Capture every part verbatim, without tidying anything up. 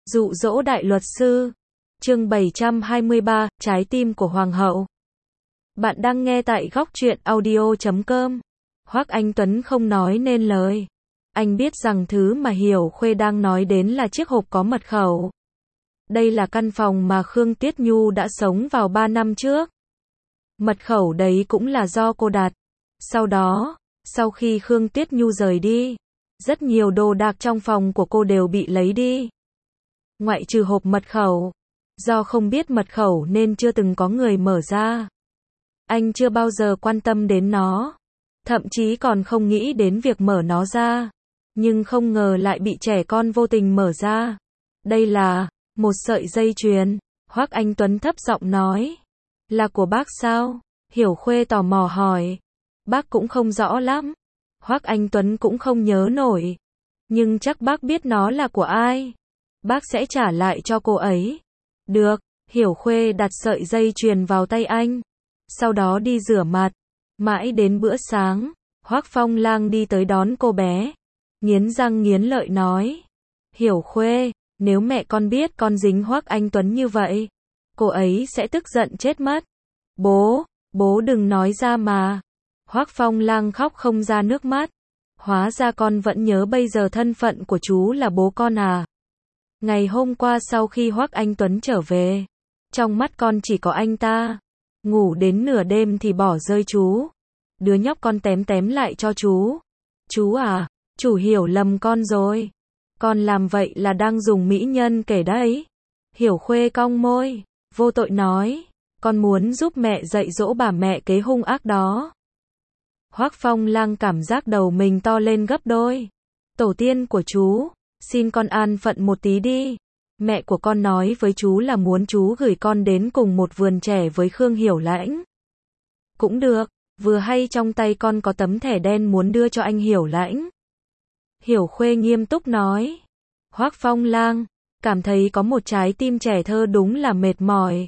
Dụ dỗ đại luật sư. Chương bảy trăm hai mươi ba, trái tim của hoàng hậu. Bạn đang nghe tại góc truyện audio chấm com. Hoắc Anh Tuấn không nói nên lời. Anh biết rằng thứ mà Hiểu Khuê đang nói đến là chiếc hộp có mật khẩu. Đây là căn phòng mà Khương Tuyết Nhu đã sống vào ba năm trước. Mật khẩu đấy cũng là do cô đặt. Sau đó, sau khi Khương Tuyết Nhu rời đi, rất nhiều đồ đạc trong phòng của cô đều bị lấy đi. Ngoại trừ hộp mật khẩu. Do không biết mật khẩu nên chưa từng có người mở ra. Anh chưa bao giờ quan tâm đến nó. Thậm chí còn không nghĩ đến việc mở nó ra. Nhưng không ngờ lại bị trẻ con vô tình mở ra. Đây là một sợi dây chuyền. Hoắc Anh Tuấn thấp giọng nói. Là của bác sao? Hiểu Khuê tò mò hỏi. Bác cũng không rõ lắm. Hoắc Anh Tuấn cũng không nhớ nổi. Nhưng chắc bác biết nó là của ai. Bác sẽ trả lại cho cô ấy. Được, Hiểu Khuê đặt sợi dây chuyền vào tay anh. Sau đó đi rửa mặt. Mãi đến bữa sáng, Hoắc Phong Lang đi tới đón cô bé. Nghiến răng nghiến lợi nói. Hiểu Khuê, nếu mẹ con biết con dính Hoắc Anh Tuấn như vậy, cô ấy sẽ tức giận chết mất. Bố, bố đừng nói ra mà. Hoắc Phong Lang khóc không ra nước mắt. Hóa ra con vẫn nhớ bây giờ thân phận của chú là bố con à. Ngày hôm qua sau khi Hoắc Anh Tuấn trở về, trong mắt con chỉ có anh ta. Ngủ đến nửa đêm thì bỏ rơi chú. Đứa nhóc con tém tém lại cho chú. Chú à, chủ hiểu lầm con rồi. Con làm vậy là đang dùng mỹ nhân kể đấy. Hiểu Khuê cong môi, vô tội nói. Con muốn giúp mẹ dạy dỗ bà mẹ kế hung ác đó. Hoắc Phong Lang cảm giác đầu mình to lên gấp đôi. Tổ tiên của chú, xin con an phận một tí đi. Mẹ của con nói với chú là muốn chú gửi con đến cùng một vườn trẻ với Khương Hiểu Lãnh. Cũng được, vừa hay trong tay con có tấm thẻ đen muốn đưa cho anh Hiểu Lãnh. Hiểu Khuê nghiêm túc nói. Hoắc Phong Lang cảm thấy có một trái tim trẻ thơ đúng là mệt mỏi.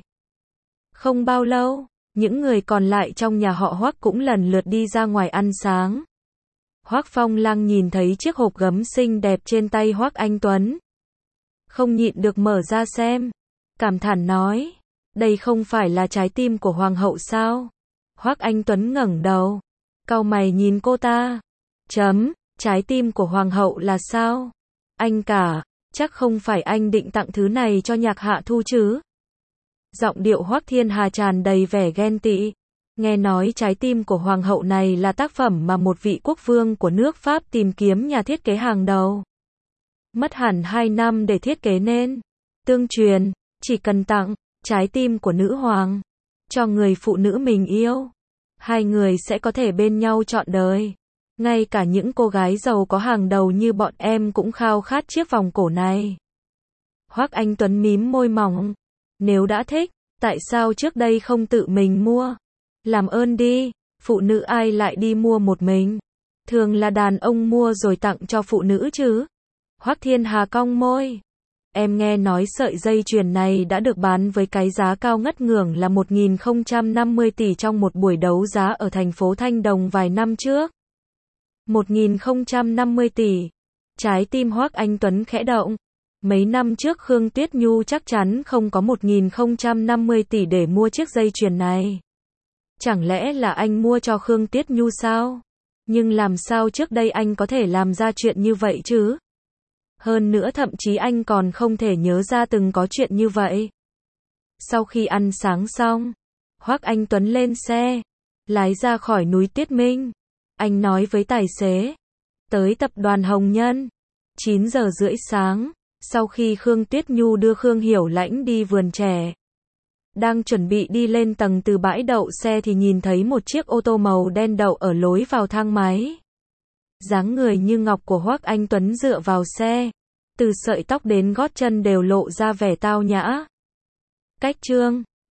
Không bao lâu, những người còn lại trong nhà họ Hoắc cũng lần lượt đi ra ngoài ăn sáng. Hoắc Phong Lang nhìn thấy chiếc hộp gấm xinh đẹp trên tay Hoắc Anh Tuấn. Không nhịn được mở ra xem. Cảm thán nói. Đây không phải là trái tim của hoàng hậu sao? Hoắc Anh Tuấn ngẩng đầu. Cau mày nhìn cô ta. Chấm, trái tim của hoàng hậu là sao? Anh cả, chắc không phải anh định tặng thứ này cho Nhạc Hạ Thu chứ? Giọng điệu Hoắc Thiên Hà tràn đầy vẻ ghen tị. Nghe nói trái tim của hoàng hậu này là tác phẩm mà một vị quốc vương của nước Pháp tìm kiếm nhà thiết kế hàng đầu. Mất hẳn hai năm để thiết kế nên. Tương truyền, chỉ cần tặng trái tim của nữ hoàng cho người phụ nữ mình yêu, hai người sẽ có thể bên nhau trọn đời. Ngay cả những cô gái giàu có hàng đầu như bọn em cũng khao khát chiếc vòng cổ này. Hoắc Anh Tuấn mím môi mỏng. Nếu đã thích, tại sao trước đây không tự mình mua? Làm ơn đi, phụ nữ ai lại đi mua một mình? Thường là đàn ông mua rồi tặng cho phụ nữ chứ. Hoắc Thiên Hà cong môi. Em nghe nói sợi dây chuyền này đã được bán với cái giá cao ngất ngưởng là một nghìn không trăm năm mươi tỷ trong một buổi đấu giá ở thành phố Thanh Đồng vài năm trước. một nghìn không trăm năm mươi tỷ. Trái tim Hoắc Anh Tuấn khẽ động. Mấy năm trước Khương Tuyết Nhu chắc chắn không có một nghìn không trăm năm mươi tỷ để mua chiếc dây chuyền này. Chẳng lẽ là anh mua cho Khương Tuyết Nhu sao? Nhưng làm sao trước đây anh có thể làm ra chuyện như vậy chứ? Hơn nữa thậm chí anh còn không thể nhớ ra từng có chuyện như vậy. Sau khi ăn sáng xong, Hoắc Anh Tuấn lên xe, lái ra khỏi núi Tuyết Minh. Anh nói với tài xế, tới tập đoàn Hồng Nhân. chín giờ rưỡi sáng, sau khi Khương Tuyết Nhu đưa Khương Hiểu Lãnh đi vườn trẻ. Đang chuẩn bị đi lên tầng từ bãi đậu xe thì nhìn thấy một chiếc ô tô màu đen đậu ở lối vào thang máy. Dáng người như ngọc của Hoắc Anh Tuấn dựa vào xe. Từ sợi tóc đến gót chân đều lộ ra vẻ tao nhã. Cách chương